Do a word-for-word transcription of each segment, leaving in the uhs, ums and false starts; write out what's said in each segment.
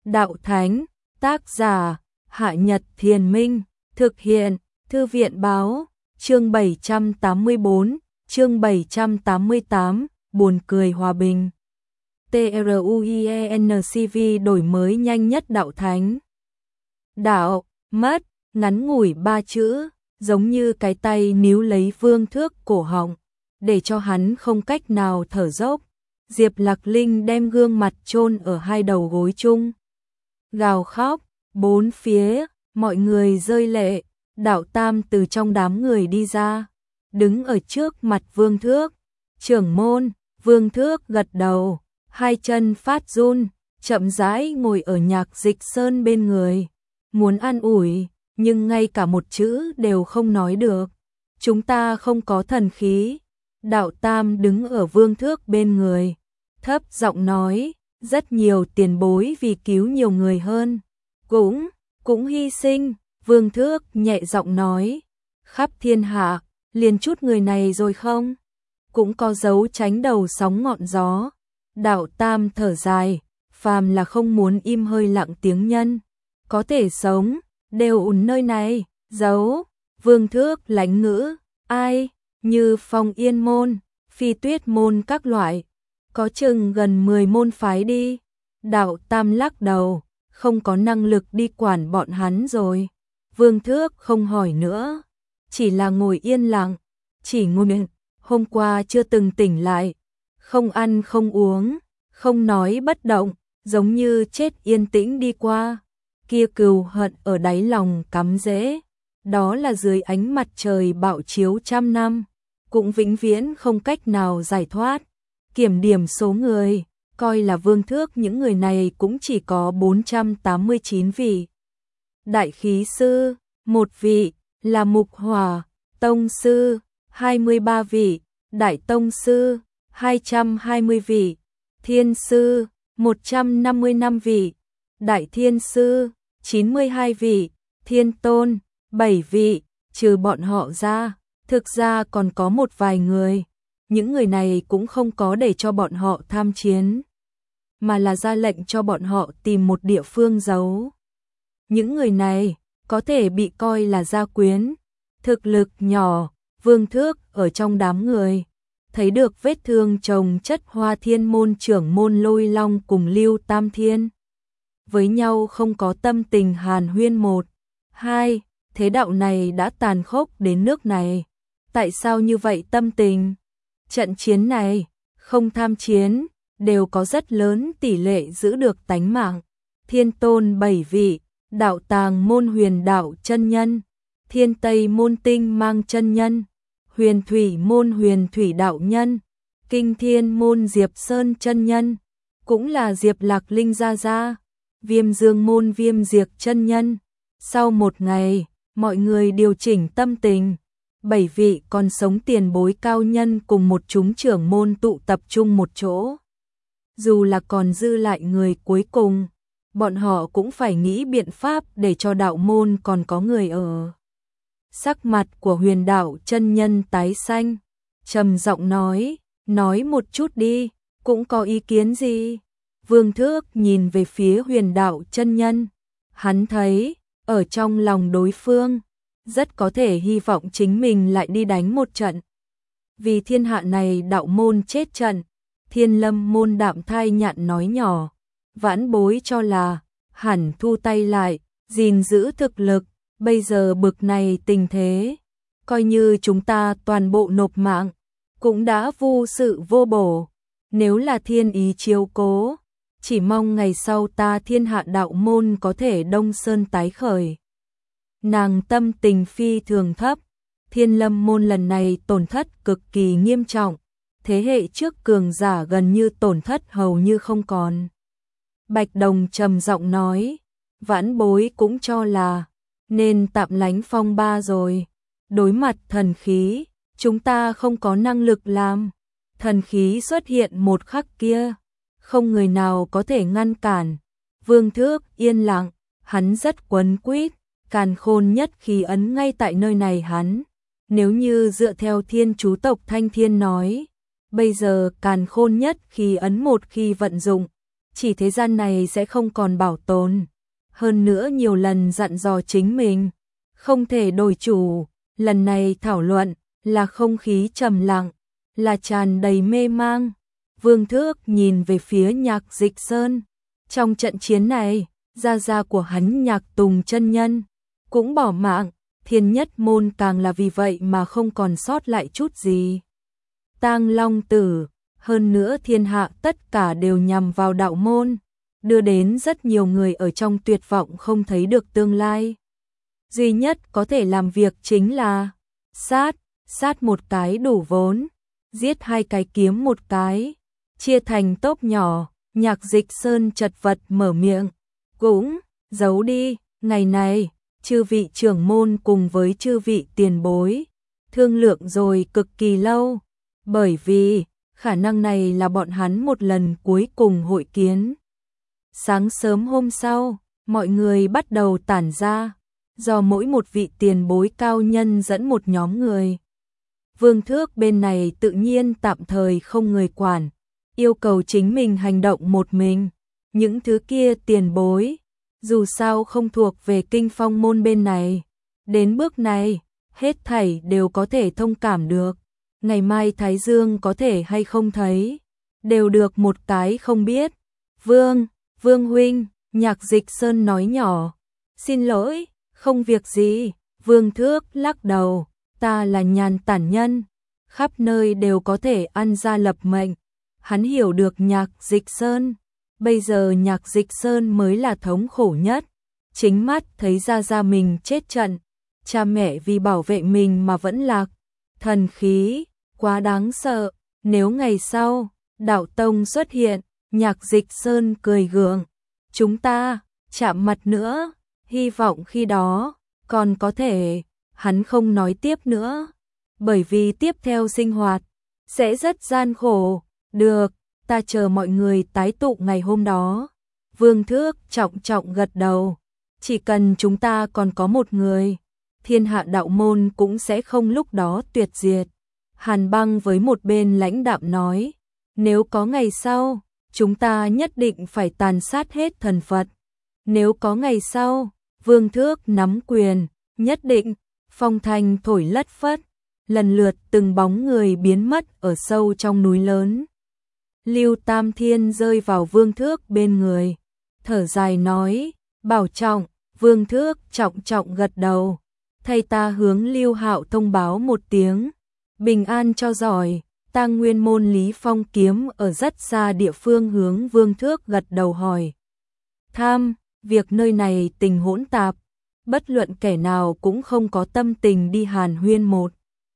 Đạo Thánh, tác giả, Hạ Nhật Thiền Minh, thực hiện, Thư viện Báo, chương bảy trăm tám mươi bốn, chương bảy trăm tám mươi tám, buồn cười hòa bình. TRUIENCV đổi mới nhanh nhất Đạo Thánh. Đạo, mất, ngắn ngủi ba chữ, giống như cái tay níu lấy Vương Thước cổ họng, để cho hắn không cách nào thở dốc. Diệp Lạc Linh đem gương mặt chôn ở hai đầu gối chung, gào khóc, bốn phía, mọi người rơi lệ. Đạo Tam từ trong đám người đi ra, đứng ở trước mặt Vương Thước. Trưởng môn, Vương Thước gật đầu, hai chân phát run, chậm rãi ngồi ở Nhạc Dịch Sơn bên người, muốn an ủi, nhưng ngay cả một chữ đều không nói được. Chúng ta không có thần khí. Đạo Tam đứng ở Vương Thước bên người, thấp giọng nói, rất nhiều tiền bối vì cứu nhiều người hơn, cũng, cũng hy sinh. Vương Thước nhẹ giọng nói, khắp thiên hạ, liền chút người này rồi không? Cũng có dấu tránh đầu sóng ngọn gió. Đạo Tam thở dài, phàm là không muốn im hơi lặng tiếng nhân, có thể sống, đều ùn nơi này, giấu. Vương Thước lãnh ngữ, ai, như Phong Yên môn, Phi Tuyết môn các loại, có chừng gần mười môn phái đi. Đạo Tam lắc đầu, không có năng lực đi quản bọn hắn rồi. Vương Thước không hỏi nữa, chỉ là ngồi yên lặng, chỉ ngồi miệng, hôm qua chưa từng tỉnh lại, không ăn không uống, không nói bất động, giống như chết yên tĩnh đi qua. Kia cừu hận ở đáy lòng cắm rễ, đó là dưới ánh mặt trời bạo chiếu trăm năm, cũng vĩnh viễn không cách nào giải thoát. Kiểm điểm số người, coi là Vương Thước những người này cũng chỉ có bốn trăm tám mươi chín vị. Đại khí sư, một vị, là Mục Hỏa, tông sư, hai mươi ba vị, đại tông sư, hai trăm hai mươi vị, thiên sư, một trăm năm mươi lăm vị, đại thiên sư, chín mươi hai vị, thiên tôn, bảy vị. Trừ bọn họ ra, thực ra còn có một vài người, những người này cũng không có để cho bọn họ tham chiến, mà là ra lệnh cho bọn họ tìm một địa phương giấu. Những người này có thể bị coi là gia quyến, thực lực nhỏ. Vương Thước ở trong đám người, thấy được vết thương chồng chất Hoa Thiên môn trưởng môn Lôi Long cùng Lưu Tam Thiên. Với nhau không có tâm tình hàn huyên một, hai, thế đạo này đã tàn khốc đến nước này. Tại sao như vậy tâm tình? Trận chiến này, không tham chiến, đều có rất lớn tỷ lệ giữ được tánh mạng. Thiên tôn bảy vị, đạo tàng môn Huyền Đạo chân nhân, Thiên Tây môn Tinh Mang chân nhân, Huyền Thủy môn Huyền Thủy đạo nhân, Kinh Thiên môn Diệp Sơn chân nhân, cũng là Diệp Lạc Linh gia gia, Viêm Dương môn Viêm Diệp chân nhân. Sau một ngày, mọi người điều chỉnh tâm tình, bảy vị còn sống tiền bối cao nhân cùng một chúng trưởng môn tụ tập trung một chỗ. Dù là còn dư lại người cuối cùng, bọn họ cũng phải nghĩ biện pháp để cho đạo môn còn có người ở. Sắc mặt của Huyền Đạo chân nhân tái xanh, trầm giọng nói, nói một chút đi, cũng có ý kiến gì? Vương Thước nhìn về phía Huyền Đạo chân nhân, hắn thấy, ở trong lòng đối phương, rất có thể hy vọng chính mình lại đi đánh một trận. Vì thiên hạ này đạo môn chết trận. Thiên Lâm môn Đạm Thai Nhạn nói nhỏ, vãn bối cho là, hẳn thu tay lại, gìn giữ thực lực. Bây giờ bực này tình thế, coi như chúng ta toàn bộ nộp mạng, cũng đã vô sự vô bổ. Nếu là thiên ý chiếu cố, chỉ mong ngày sau ta thiên hạ đạo môn có thể đông sơn tái khởi. Nàng tâm tình phi thường thấp, Thiên Lâm môn lần này tổn thất cực kỳ nghiêm trọng, thế hệ trước cường giả gần như tổn thất hầu như không còn. Bạch Đồng trầm giọng nói, vãn bối cũng cho là nên tạm lánh phong ba rồi. Đối mặt thần khí, chúng ta không có năng lực làm. Thần khí xuất hiện một khắc kia, không người nào có thể ngăn cản. Vương Thước yên lặng, hắn rất quấn quýt, càn khôn nhất khí ấn ngay tại nơi này hắn. Nếu như dựa theo thiên chú tộc Thanh Thiên nói, bây giờ càn khôn nhất khí ấn một khi vận dụng, chỉ thế gian này sẽ không còn bảo tồn. Hơn nữa nhiều lần dặn dò chính mình, không thể đổi chủ, lần này thảo luận là không khí trầm lặng, là tràn đầy mê mang. Vương Thước nhìn về phía Nhạc Dịch Sơn, trong trận chiến này, gia gia của hắn Nhạc Tùng chân nhân cũng bỏ mạng, Thiên Nhất môn càng là vì vậy mà không còn sót lại chút gì. Tang Long tử, hơn nữa thiên hạ tất cả đều nhằm vào đạo môn, đưa đến rất nhiều người ở trong tuyệt vọng không thấy được tương lai. Duy nhất có thể làm việc chính là sát, sát một cái đủ vốn, giết hai cái kiếm một cái, chia thành tốp nhỏ. Nhạc Dịch Sơn chật vật mở miệng, cũng giấu đi, ngày này, chư vị trưởng môn cùng với chư vị tiền bối, thương lượng rồi cực kỳ lâu, bởi vì khả năng này là bọn hắn một lần cuối cùng hội kiến. Sáng sớm hôm sau, mọi người bắt đầu tản ra, do mỗi một vị tiền bối cao nhân dẫn một nhóm người. Vương Thước bên này tự nhiên tạm thời không người quản, yêu cầu chính mình hành động một mình. Những thứ kia tiền bối, dù sao không thuộc về Kinh Phong môn bên này. Đến bước này, hết thảy đều có thể thông cảm được. Ngày mai Thái Dương có thể hay không thấy, đều được một cái không biết. Vương, Vương huynh, Nhạc Dịch Sơn nói nhỏ, xin lỗi, không việc gì. Vương Thước lắc đầu, ta là nhàn tản nhân, khắp nơi đều có thể ăn ra lập mệnh. Hắn hiểu được Nhạc Dịch Sơn, bây giờ Nhạc Dịch Sơn mới là thống khổ nhất, chính mắt thấy ra ra mình chết trận, cha mẹ vì bảo vệ mình mà vẫn lạc, thần khí, quá đáng sợ. Nếu ngày sau, đạo tông xuất hiện, Nhạc Dịch Sơn cười gượng, chúng ta, chạm mặt nữa, hy vọng khi đó, còn có thể, hắn không nói tiếp nữa, bởi vì tiếp theo sinh hoạt, sẽ rất gian khổ. Được, ta chờ mọi người tái tụ ngày hôm đó. Vương Thước trọng trọng gật đầu, chỉ cần chúng ta còn có một người, thiên hạ đạo môn cũng sẽ không lúc đó tuyệt diệt. Hàn Băng với một bên lãnh đạm nói, nếu có ngày sau, chúng ta nhất định phải tàn sát hết thần Phật. Nếu có ngày sau, Vương Thước nắm quyền, nhất định, phong thanh thổi lất phất, lần lượt từng bóng người biến mất ở sâu trong núi lớn. Lưu Tam Thiên rơi vào Vương Thước bên người, thở dài nói, bảo trọng. Vương Thước trọng trọng gật đầu, thay ta hướng Lưu Hạo thông báo một tiếng, bình an cho giỏi. Tang Nguyên môn Lý Phong kiếm ở rất xa địa phương hướng Vương Thước gật đầu hỏi thăm, việc nơi này tình hỗn tạp, bất luận kẻ nào cũng không có tâm tình đi hàn huyên một.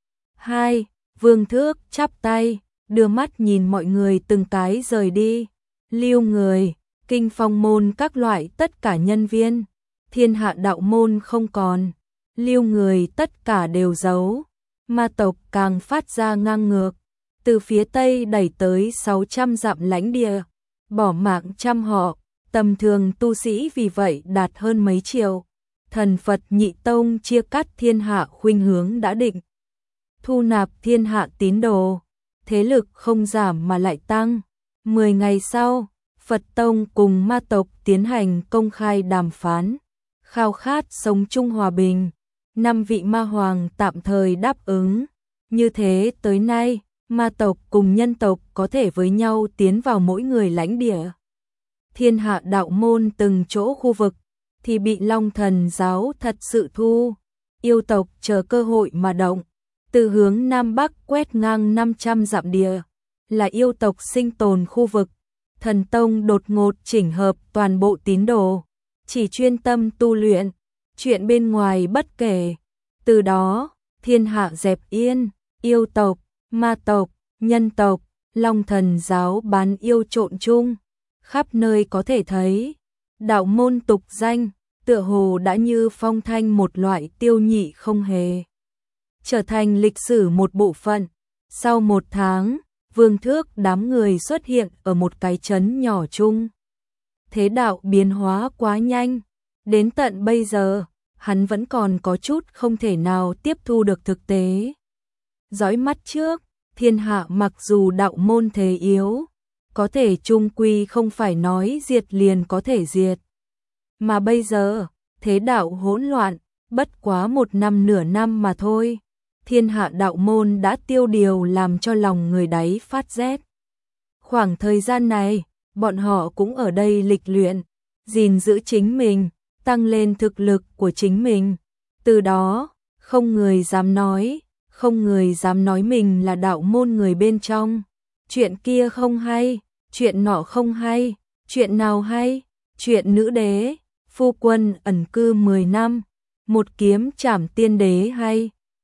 Hai, Vương Thước chắp tay, đưa mắt nhìn mọi người từng cái rời đi. Lưu người, Kinh Phong môn các loại tất cả nhân viên, thiên hạ đạo môn không còn, Lưu người tất cả đều giấu. Ma tộc càng phát ra ngang ngược, từ phía tây đẩy tới sáu trăm dặm lãnh địa, bỏ mạng trăm họ, tầm thường tu sĩ vì vậy đạt hơn mấy triệu. Thần Phật Nhị Tông chia cắt thiên hạ khuynh hướng đã định, thu nạp thiên hạ tín đồ, thế lực không giảm mà lại tăng. Mười ngày sau, Phật Tông cùng ma tộc tiến hành công khai đàm phán, khao khát sống chung hòa bình. Năm vị ma hoàng tạm thời đáp ứng, như thế tới nay, ma tộc cùng nhân tộc có thể với nhau tiến vào mỗi người lãnh địa. Thiên hạ đạo môn từng chỗ khu vực thì bị Long Thần giáo thật sự thu, yêu tộc chờ cơ hội mà động, từ hướng Nam Bắc quét ngang năm trăm dặm địa, là yêu tộc sinh tồn khu vực. Thần Tông đột ngột chỉnh hợp toàn bộ tín đồ, chỉ chuyên tâm tu luyện, chuyện bên ngoài bất kể. Từ đó, thiên hạ dẹp yên, yêu tộc, ma tộc, nhân tộc, Long Thần giáo bán yêu trộn chung, khắp nơi có thể thấy. Đạo môn tục danh, tựa hồ đã như phong thanh một loại tiêu nhị không hề, trở thành lịch sử một bộ phận. Sau một tháng, Vương Thước đám người xuất hiện ở một cái trấn nhỏ chung. Thế đạo biến hóa quá nhanh, đến tận bây giờ, hắn vẫn còn có chút không thể nào tiếp thu được thực tế. Dõi mắt trước, thiên hạ mặc dù đạo môn thế yếu, có thể chung quy không phải nói diệt liền có thể diệt. Mà bây giờ, thế đạo hỗn loạn, bất quá một năm nửa năm mà thôi. Thiên hạ đạo môn đã tiêu điều làm cho lòng người đáy phát rét. Khoảng thời gian này, bọn họ cũng ở đây lịch luyện, gìn giữ chính mình, tăng lên thực lực của chính mình. Từ đó, không người dám nói, không người dám nói mình là đạo môn người bên trong. Chuyện kia không hay, chuyện nọ không hay, chuyện nào hay, chuyện nữ đế, phu quân ẩn cư mười năm, một kiếm trảm tiên đế hay.